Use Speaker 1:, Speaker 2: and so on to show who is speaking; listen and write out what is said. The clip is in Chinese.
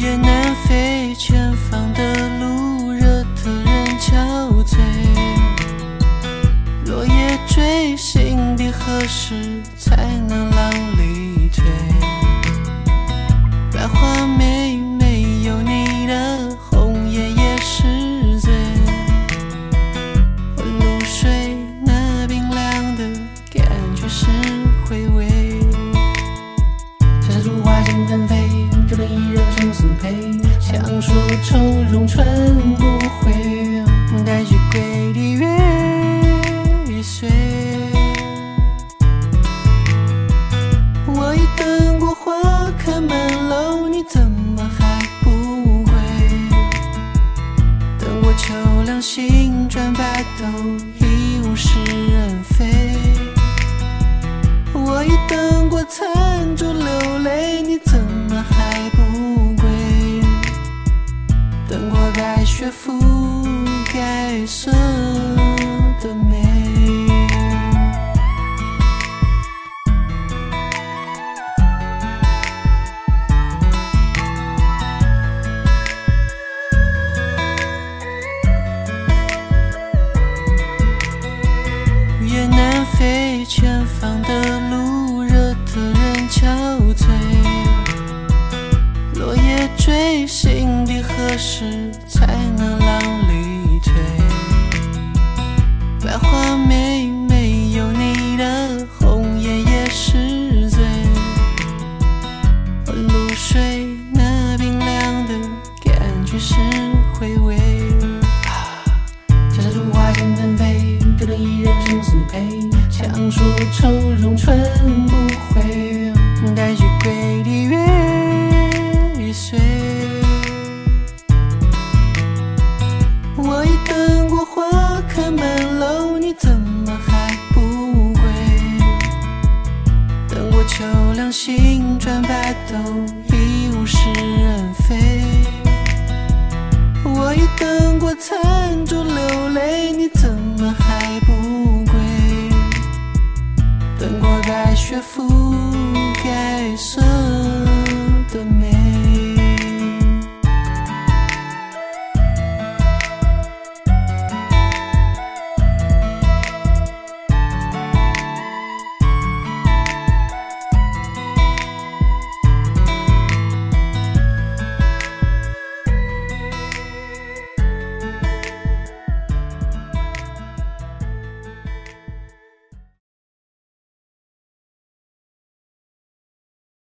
Speaker 1: 雁南飞，前方的路热得人憔悴。落叶坠，心底何时才能浪里退？百花美，没有你的红颜也是醉。问露水，那冰凉的感觉是回味。
Speaker 2: 山树花间纷飞，就能一人生死配。相说愁容春不回，
Speaker 1: 待续归地月岁。我已等过花开满楼，你怎么还不归？等过秋凉星转白头，已物是人非。我已等过残烛流泪，你怎么还不归？等过白雪覆盖色的美。雁南飞，前方的路热得人憔悴。落叶坠，心底何时才能浪里退？百花美，